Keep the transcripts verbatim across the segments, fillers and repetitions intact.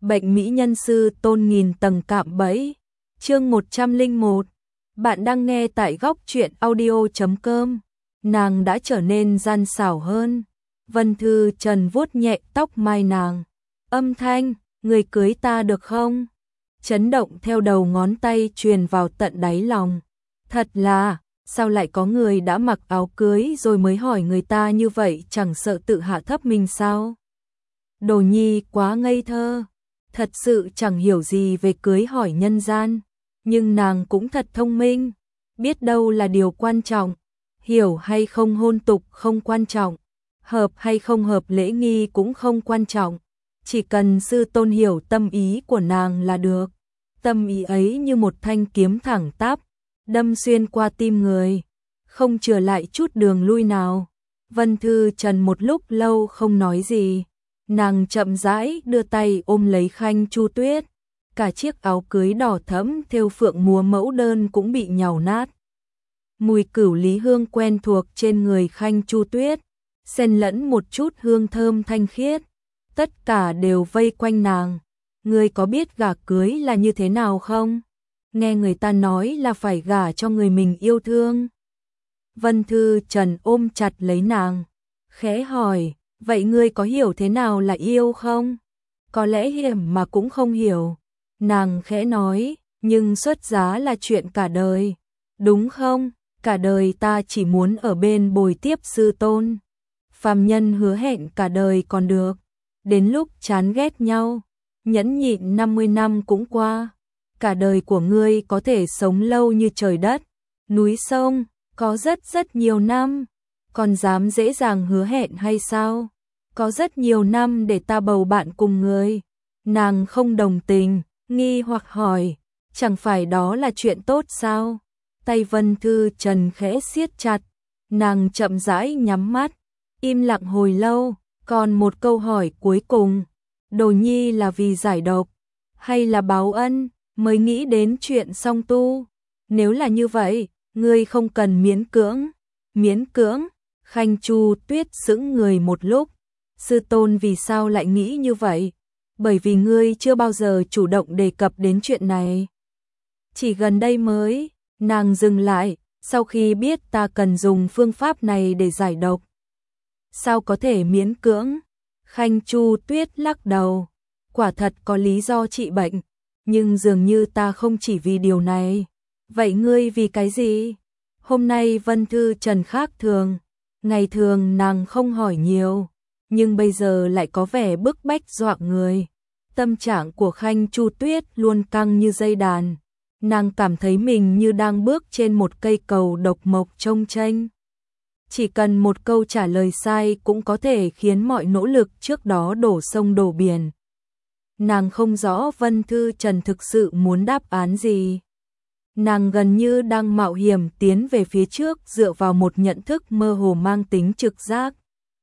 Bệnh mỹ nhân sư tôn nghìn tầng cạm bẫy. Chương một trăm lẻ một. Bạn đang nghe tại góc truyện audio chấm com. Nàng đã trở nên gian xảo hơn. Vân Thư Trần vuốt nhẹ tóc mai nàng. Âm thanh, người cưới ta được không? Chấn động theo đầu ngón tay truyền vào tận đáy lòng. Thật là, sao lại có người đã mặc áo cưới rồi mới hỏi người ta như vậy, chẳng sợ tự hạ thấp mình sao? Đồ Nhi quá ngây thơ, thật sự chẳng hiểu gì về cưới hỏi nhân gian, nhưng nàng cũng thật thông minh, biết đâu là điều quan trọng, hiểu hay không hôn tục không quan trọng, hợp hay không hợp lễ nghi cũng không quan trọng, chỉ cần sư tôn hiểu tâm ý của nàng là được. Tâm ý ấy như một thanh kiếm thẳng tắp, đâm xuyên qua tim người, không chừa lại chút đường lui nào. Vân Thư Trần một lúc lâu không nói gì, nàng chậm rãi đưa tay ôm lấy Khanh Chu Tuyết, cả chiếc áo cưới đỏ thẫm thêu phượng múa mẫu đơn cũng bị nhàu nát. Mùi cửu lý hương quen thuộc trên người Khanh Chu Tuyết, xen lẫn một chút hương thơm thanh khiết, tất cả đều vây quanh nàng. Ngươi có biết gả cưới là như thế nào không? Nghe người ta nói là phải gả cho người mình yêu thương. Vân Thư Trần ôm chặt lấy nàng, khẽ hỏi, vậy ngươi có hiểu thế nào là yêu không? Có lẽ hiểm mà cũng không hiểu. Nàng khẽ nói, nhưng xuất giá là chuyện cả đời, đúng không? Cả đời ta chỉ muốn ở bên bồi tiếp sư tôn. Phàm nhân hứa hẹn cả đời còn được, đến lúc chán ghét nhau, nhẫn nhịn năm mươi năm cũng qua. Cả đời của ngươi có thể sống lâu như trời đất, núi sông, có rất rất nhiều năm, còn dám dễ dàng hứa hẹn hay sao? Có rất nhiều năm để ta bầu bạn cùng ngươi. Nàng không đồng tình, nghi hoặc hỏi, chẳng phải đó là chuyện tốt sao? Tay Vân Thư Trần khẽ siết chặt, nàng chậm rãi nhắm mắt, im lặng hồi lâu, còn một câu hỏi cuối cùng, Đồ Nhi là vì giải độc, hay là báo ân, mới nghĩ đến chuyện song tu? Nếu là như vậy, ngươi không cần miễn cưỡng. Miễn cưỡng? Khanh Chu Tuyết sững người một lúc. Sư tôn vì sao lại nghĩ như vậy? Bởi vì ngươi chưa bao giờ chủ động đề cập đến chuyện này. Chỉ gần đây mới, nàng dừng lại, sau khi biết ta cần dùng phương pháp này để giải độc. Sao có thể miễn cưỡng? Khanh Chu Tuyết lắc đầu. Quả thật có lý do trị bệnh, nhưng dường như ta không chỉ vì điều này. Vậy ngươi vì cái gì? Hôm nay Vân Thư Trần khác thường, ngày thường nàng không hỏi nhiều, nhưng bây giờ lại có vẻ bức bách dọa người. Tâm trạng của Khanh Chu Tuyết luôn căng như dây đàn, nàng cảm thấy mình như đang bước trên một cây cầu độc mộc chông chênh. Chỉ cần một câu trả lời sai cũng có thể khiến mọi nỗ lực trước đó đổ sông đổ biển. Nàng không rõ Vân Thư Trần thực sự muốn đáp án gì. Nàng gần như đang mạo hiểm tiến về phía trước dựa vào một nhận thức mơ hồ mang tính trực giác.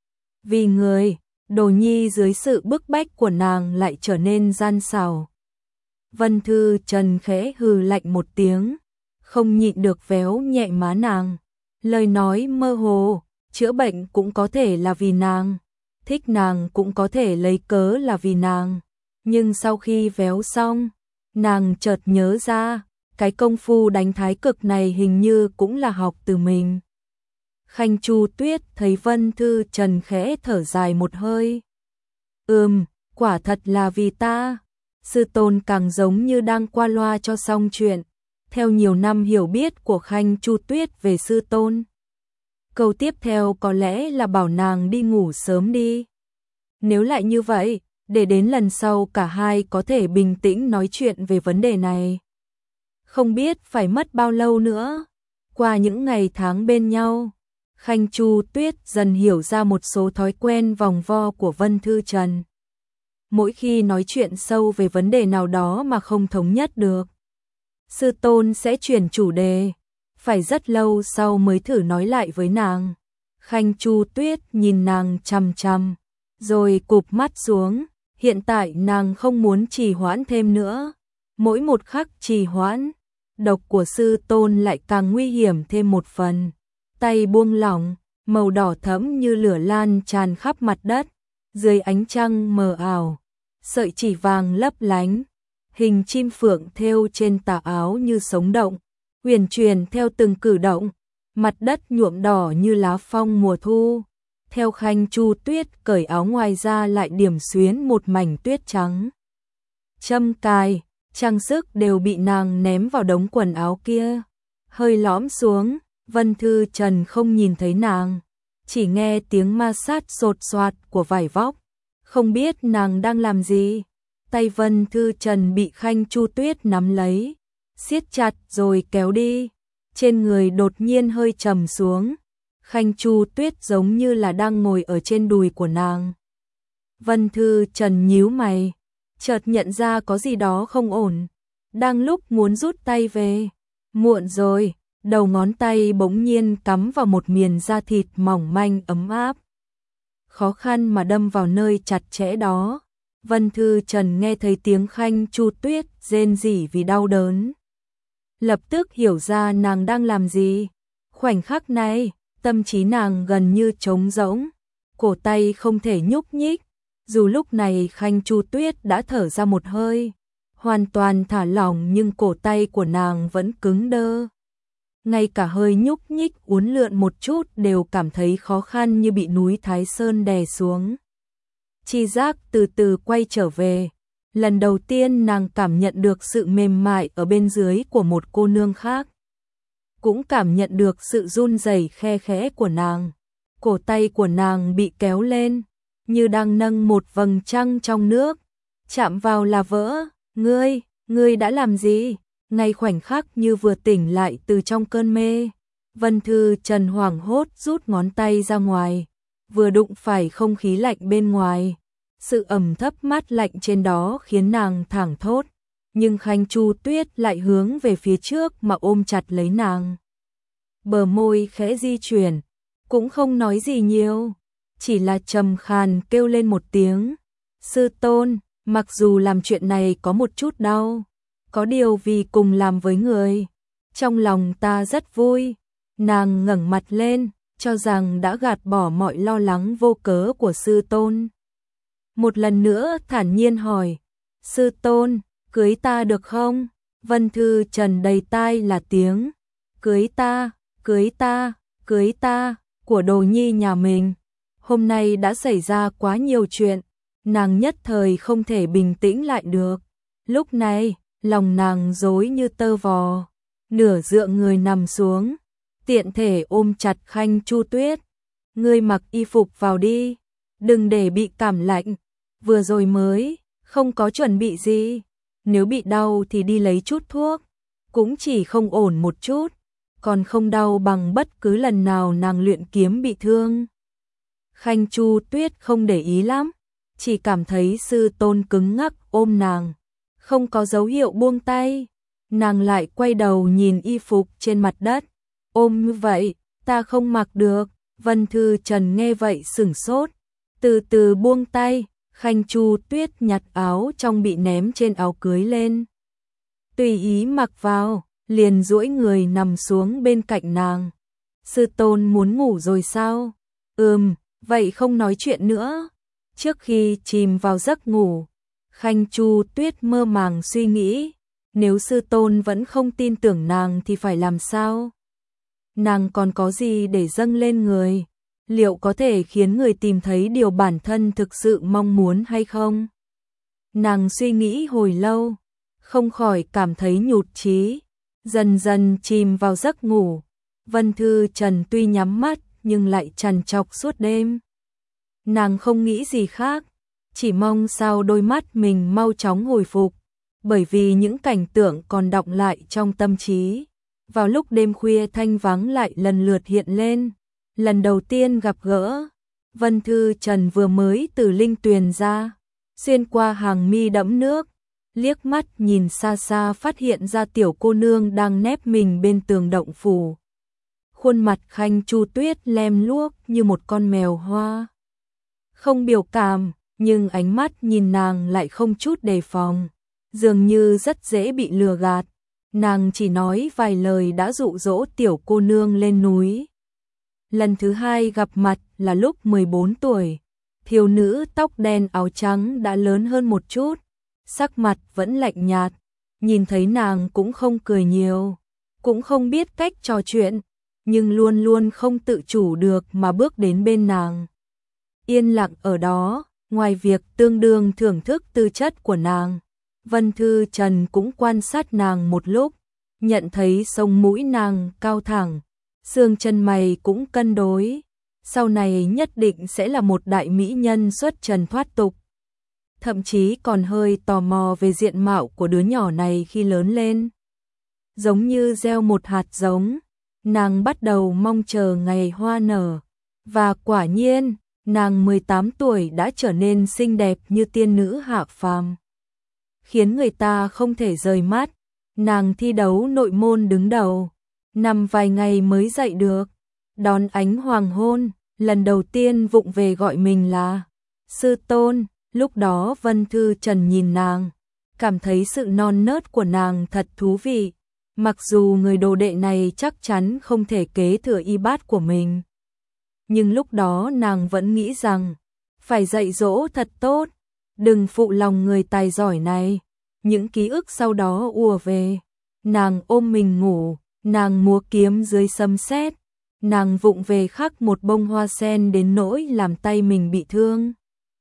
Vì người, Đồ Nhi dưới sự bức bách của nàng lại trở nên gian xảo. Vân Thư Trần khẽ hừ lạnh một tiếng, không nhịn được véo nhẹ má nàng. Lời nói mơ hồ, chữa bệnh cũng có thể là vì nàng, thích nàng cũng có thể lấy cớ là vì nàng. Nhưng sau khi véo xong, nàng chợt nhớ ra, cái công phu đánh thái cực này hình như cũng là học từ mình. Khanh Chu Tuyết thấy Vân Thư Trần khẽ thở dài một hơi. Ừm, quả thật là vì ta. Sư tôn càng giống như đang qua loa cho xong chuyện. Theo nhiều năm hiểu biết của Khanh Chu Tuyết về sư tôn, câu tiếp theo có lẽ là bảo nàng đi ngủ sớm đi. Nếu lại như vậy, để đến lần sau cả hai có thể bình tĩnh nói chuyện về vấn đề này. Không biết phải mất bao lâu nữa. Qua những ngày tháng bên nhau, Khanh Chu Tuyết dần hiểu ra một số thói quen vòng vo của Vân Thư Trần. Mỗi khi nói chuyện sâu về vấn đề nào đó mà không thống nhất được, sư tôn sẽ chuyển chủ đề, phải rất lâu sau mới thử nói lại với nàng. Khanh Chu Tuyết nhìn nàng chằm chằm, rồi cụp mắt xuống. Hiện tại nàng không muốn trì hoãn thêm nữa. Mỗi một khắc trì hoãn, độc của sư tôn lại càng nguy hiểm thêm một phần. Tay buông lỏng, màu đỏ thẫm như lửa lan tràn khắp mặt đất, dưới ánh trăng mờ ảo. sợi chỉ vàng lấp lánh, hình chim phượng thêu trên tà áo như sống động, huyền truyền theo từng cử động, mặt đất nhuộm đỏ như lá phong mùa thu. Theo Khanh Chu Tuyết cởi áo ngoài ra lại điểm xuyến một mảnh tuyết trắng. Châm cài, trang sức đều bị nàng ném vào đống quần áo kia. Hơi lõm xuống, Vân Thư Trần không nhìn thấy nàng, chỉ nghe tiếng ma sát sột soạt của vải vóc. Không biết nàng đang làm gì. Tay Vân Thư Trần bị Khanh Chu Tuyết nắm lấy, siết chặt rồi kéo đi. Trên người đột nhiên hơi trầm xuống. Khanh Chu Tuyết giống như là đang ngồi ở trên đùi của nàng. Vân Thư Trần nhíu mày, chợt nhận ra có gì đó không ổn. Đang lúc muốn rút tay về, muộn rồi, đầu ngón tay bỗng nhiên cắm vào một miền da thịt mỏng manh ấm áp. Khó khăn mà đâm vào nơi chặt chẽ đó. Vân Thư Trần nghe thấy tiếng Khanh Chu Tuyết rên rỉ vì đau đớn. Lập tức hiểu ra nàng đang làm gì. Khoảnh khắc này, tâm trí nàng gần như trống rỗng, cổ tay không thể nhúc nhích. Dù lúc này Khanh Chu Tuyết đã thở ra một hơi, hoàn toàn thả lỏng, nhưng cổ tay của nàng vẫn cứng đơ. Ngay cả hơi nhúc nhích uốn lượn một chút đều cảm thấy khó khăn, như bị núi Thái Sơn đè xuống. Chi giác từ từ quay trở về. Lần đầu tiên nàng cảm nhận được sự mềm mại ở bên dưới của một cô nương khác. Cũng cảm nhận được sự run rẩy khe khẽ của nàng. Cổ tay của nàng bị kéo lên, như đang nâng một vầng trăng trong nước. Chạm vào là vỡ. Ngươi, ngươi đã làm gì? Ngay khoảnh khắc như vừa tỉnh lại từ trong cơn mê, Vân Thư Trần hoảng hốt rút ngón tay ra ngoài, vừa đụng phải không khí lạnh bên ngoài. Sự ẩm thấp mát lạnh trên đó khiến nàng thảng thốt, nhưng Khanh Chu Tuyết lại hướng về phía trước mà ôm chặt lấy nàng. Bờ môi khẽ di chuyển, cũng không nói gì nhiều, chỉ là trầm khàn kêu lên một tiếng. Sư tôn, mặc dù làm chuyện này có một chút đau, có điều vì cùng làm với người, trong lòng ta rất vui. Nàng ngẩng mặt lên, cho rằng đã gạt bỏ mọi lo lắng vô cớ của sư tôn. Một lần nữa thản nhiên hỏi, sư tôn, cưới ta được không? Vân Thư Trần đầy tai là tiếng, cưới ta, cưới ta, cưới ta, của đồ nhi nhà mình. Hôm nay đã xảy ra quá nhiều chuyện, nàng nhất thời không thể bình tĩnh lại được. Lúc này, lòng nàng rối như tơ vò, nửa dựa người nằm xuống, tiện thể ôm chặt Khanh Chu Tuyết. Ngươi mặc y phục vào đi, đừng để bị cảm lạnh, vừa rồi mới không có chuẩn bị gì, nếu bị đau thì đi lấy chút thuốc, cũng chỉ không ổn một chút, còn không đau bằng bất cứ lần nào nàng luyện kiếm bị thương. Khanh Chu Tuyết không để ý lắm, chỉ cảm thấy sư tôn cứng ngắc ôm nàng, không có dấu hiệu buông tay. Nàng lại quay đầu nhìn y phục trên mặt đất, ôm như vậy, ta không mặc được. Vân Thư Trần nghe vậy sửng sốt, từ từ buông tay. Khanh Chu Tuyết nhặt áo trong bị ném trên áo cưới lên, tùy ý mặc vào, liền duỗi người nằm xuống bên cạnh nàng. Sư tôn muốn ngủ rồi sao? Ừm, vậy không nói chuyện nữa. Trước khi chìm vào giấc ngủ, Khanh Chu Tuyết mơ màng suy nghĩ, nếu sư tôn vẫn không tin tưởng nàng thì phải làm sao? Nàng còn có gì để dâng lên người? Liệu có thể khiến người tìm thấy điều bản thân thực sự mong muốn hay không? Nàng suy nghĩ hồi lâu, không khỏi cảm thấy nhụt chí, dần dần chìm vào giấc ngủ. Vân Thư Trần tuy nhắm mắt nhưng lại trằn trọc suốt đêm. Nàng không nghĩ gì khác, chỉ mong sao đôi mắt mình mau chóng hồi phục, bởi vì những cảnh tượng còn đọng lại trong tâm trí. Vào lúc đêm khuya thanh vắng lại lần lượt hiện lên. Lần đầu tiên gặp gỡ, Vân Thư Trần vừa mới từ linh tuyền ra, xuyên qua hàng mi đẫm nước, liếc mắt nhìn xa xa phát hiện ra tiểu cô nương đang nép mình bên tường động phủ. Khuôn mặt Khanh Chu Tuyết lem luốc như một con mèo hoa, không biểu cảm, nhưng ánh mắt nhìn nàng lại không chút đề phòng, dường như rất dễ bị lừa gạt. Nàng chỉ nói vài lời đã dụ dỗ tiểu cô nương lên núi. Lần thứ hai gặp mặt là lúc mười bốn tuổi, Thiếu nữ tóc đen áo trắng đã lớn hơn một chút, sắc mặt vẫn lạnh nhạt, nhìn thấy nàng cũng không cười nhiều, cũng không biết cách trò chuyện, nhưng luôn luôn không tự chủ được mà bước đến bên nàng. Yên lặng ở đó, ngoài việc tương đương thưởng thức tư chất của nàng, Vân Thư Trần cũng quan sát nàng một lúc, nhận thấy sống mũi nàng cao thẳng, xương chân mày cũng cân đối, sau này nhất định sẽ là một đại mỹ nhân xuất trần thoát tục. Thậm chí còn hơi tò mò về diện mạo của đứa nhỏ này khi lớn lên. Giống như gieo một hạt giống, nàng bắt đầu mong chờ ngày hoa nở, và quả nhiên, nàng mười tám tuổi đã trở nên xinh đẹp như tiên nữ hạ phàm, khiến người ta không thể rời mắt. Nàng thi đấu nội môn đứng đầu, nằm vài ngày mới dậy được, đón ánh hoàng hôn, lần đầu tiên vụng về gọi mình là sư tôn. Lúc đó Vân Thư Trần nhìn nàng, cảm thấy sự non nớt của nàng thật thú vị, mặc dù người đồ đệ này chắc chắn không thể kế thừa y bát của mình. Nhưng lúc đó nàng vẫn nghĩ rằng, phải dạy dỗ thật tốt, đừng phụ lòng người tài giỏi này. Những ký ức sau đó ùa về, nàng ôm mình ngủ, nàng múa kiếm dưới sấm sét, nàng vụng về khắc một bông hoa sen đến nỗi làm tay mình bị thương.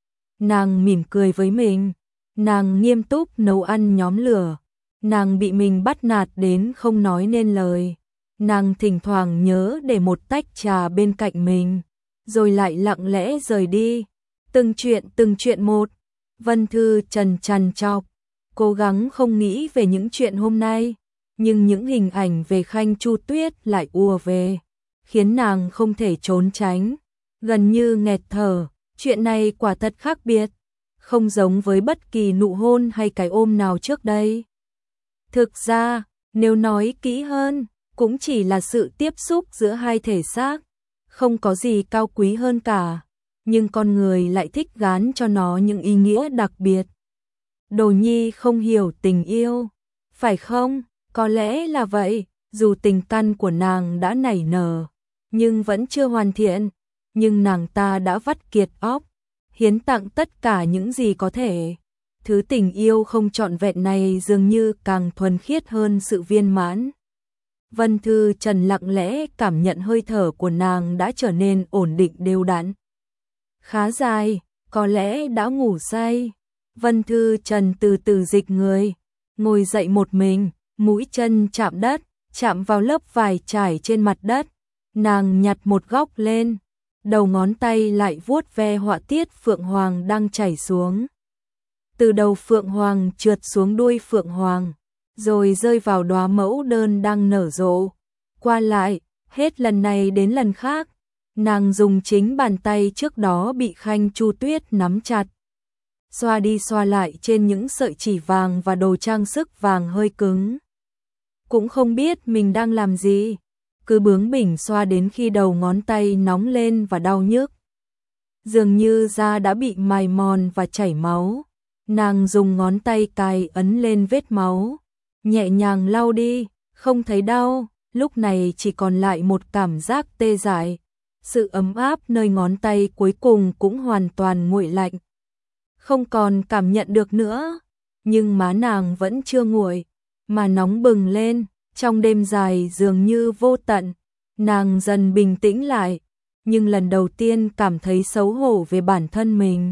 Nàng mỉm cười với mình, nàng nghiêm túc nấu ăn nhóm lửa, nàng bị mình bắt nạt đến không nói nên lời, nàng thỉnh thoảng nhớ để một tách trà bên cạnh mình, rồi lại lặng lẽ rời đi. Từng chuyện từng chuyện một, Vân Thư Trần trằn trọc, cố gắng không nghĩ về những chuyện hôm nay, nhưng những hình ảnh về Khanh Chu Tuyết lại ùa về, khiến nàng không thể trốn tránh, gần như nghẹt thở. Chuyện này quả thật khác biệt, không giống với bất kỳ nụ hôn hay cái ôm nào trước đây. Thực ra, nếu nói kỹ hơn, cũng chỉ là sự tiếp xúc giữa hai thể xác, không có gì cao quý hơn cả, nhưng con người lại thích gán cho nó những ý nghĩa đặc biệt. Đồ nhi không hiểu tình yêu, phải không? Có lẽ là vậy, dù tình căn của nàng đã nảy nở, nhưng vẫn chưa hoàn thiện. Nhưng nàng ta đã vắt kiệt óc, hiến tặng tất cả những gì có thể. Thứ tình yêu không trọn vẹn này dường như càng thuần khiết hơn sự viên mãn. Vân Thư Trần lặng lẽ cảm nhận hơi thở của nàng đã trở nên ổn định đều đặn. Khá dài, có lẽ đã ngủ say. Vân Thư Trần từ từ dịch người, ngồi dậy một mình, mũi chân chạm đất, chạm vào lớp vải trải trên mặt đất. Nàng nhặt một góc lên, đầu ngón tay lại vuốt ve họa tiết phượng hoàng đang chảy xuống. Từ đầu phượng hoàng trượt xuống đuôi phượng hoàng, rồi rơi vào đóa mẫu đơn đang nở rộ. Qua lại, hết lần này đến lần khác, nàng dùng chính bàn tay trước đó bị Khanh Chu Tuyết nắm chặt, xoa đi xoa lại trên những sợi chỉ vàng và đồ trang sức vàng hơi cứng. Cũng không biết mình đang làm gì, cứ bướng bỉnh xoa đến khi đầu ngón tay nóng lên và đau nhức. Dường như da đã bị mài mòn và chảy máu, nàng dùng ngón tay cài ấn lên vết máu, nhẹ nhàng lau đi, không thấy đau, lúc này chỉ còn lại một cảm giác tê dại. Sự ấm áp nơi ngón tay cuối cùng cũng hoàn toàn nguội lạnh, không còn cảm nhận được nữa, nhưng má nàng vẫn chưa nguội, mà nóng bừng lên. Trong đêm dài dường như vô tận, nàng dần bình tĩnh lại, nhưng lần đầu tiên cảm thấy xấu hổ về bản thân mình.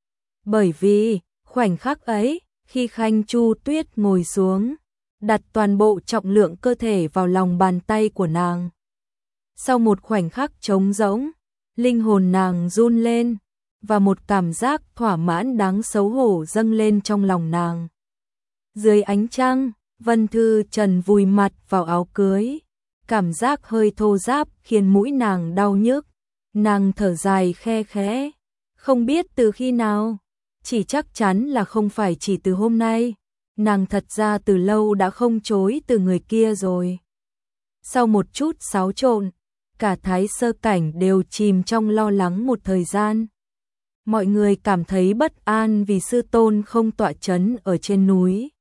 Bởi vì, khoảnh khắc ấy, khi Khanh Chu Tuyết ngồi xuống, đặt toàn bộ trọng lượng cơ thể vào lòng bàn tay của nàng. Sau một khoảnh khắc trống rỗng, linh hồn nàng run lên, và một cảm giác thỏa mãn đáng xấu hổ dâng lên trong lòng nàng. Dưới ánh trăng, Vân Thư Trần vùi mặt vào áo cưới, cảm giác hơi thô ráp khiến mũi nàng đau nhức. Nàng thở dài khe khẽ, không biết từ khi nào, chỉ chắc chắn là không phải chỉ từ hôm nay, nàng thật ra từ lâu đã không chối từ người kia rồi. Sau một chút xáo trộn, cả Thái Sơ Cảnh đều chìm trong lo lắng một thời gian. Mọi người cảm thấy bất an vì sư tôn không tọa chấn ở trên núi.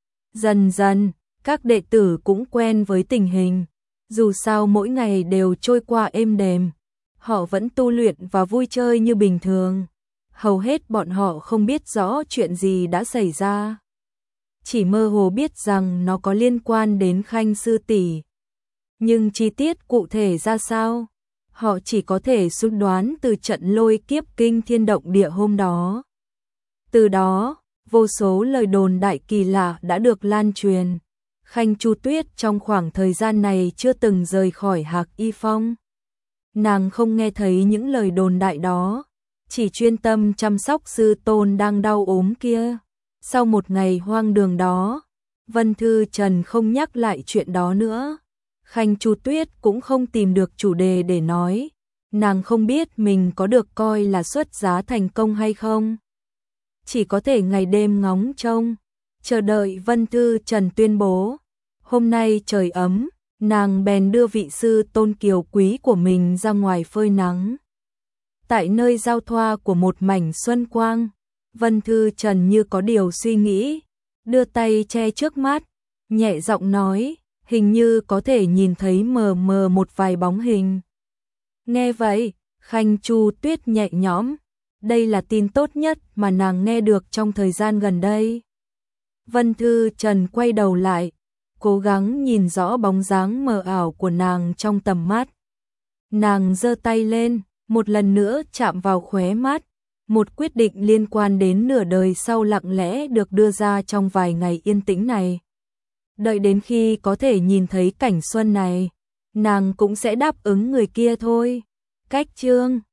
Dần dần, các đệ tử cũng quen với tình hình, dù sao mỗi ngày đều trôi qua êm đềm, họ vẫn tu luyện và vui chơi như bình thường. hầu hết bọn họ không biết rõ chuyện gì đã xảy ra. Chỉ mơ hồ biết rằng nó có liên quan đến Khanh sư tỷ. Nhưng chi tiết cụ thể ra sao? Họ chỉ có thể suy đoán từ trận lôi kiếp kinh thiên động địa hôm đó. Từ đó, vô số lời đồn đại kỳ lạ đã được lan truyền. Khanh Chu Tuyết trong khoảng thời gian này chưa từng rời khỏi Hạc Y Phong. Nàng không nghe thấy những lời đồn đại đó, chỉ chuyên tâm chăm sóc sư tôn đang đau ốm kia. Sau một ngày hoang đường đó, Vân Thư Trần không nhắc lại chuyện đó nữa. Khanh Chu Tuyết cũng không tìm được chủ đề để nói. Nàng không biết mình có được coi là xuất giá thành công hay không. Chỉ có thể ngày đêm ngóng trông, chờ đợi Vân Thư Trần tuyên bố. Hôm nay trời ấm, nàng bèn đưa vị sư tôn kiều quý của mình ra ngoài phơi nắng. Tại nơi giao thoa của một mảnh xuân quang, Vân Thư Trần như có điều suy nghĩ, đưa tay che trước mắt, nhẹ giọng nói, hình như có thể nhìn thấy mờ mờ một vài bóng hình. Nghe vậy, Khanh Chu Tuyết nhẹ nhõm, đây là tin tốt nhất mà nàng nghe được trong thời gian gần đây. Vân Thư Trần quay đầu lại, cố gắng nhìn rõ bóng dáng mờ ảo của nàng trong tầm mắt. Nàng giơ tay lên, một lần nữa chạm vào khóe mắt, một quyết định liên quan đến nửa đời sau lặng lẽ được đưa ra trong vài ngày yên tĩnh này. Đợi đến khi có thể nhìn thấy cảnh xuân này, nàng cũng sẽ đáp ứng người kia thôi. Cách chương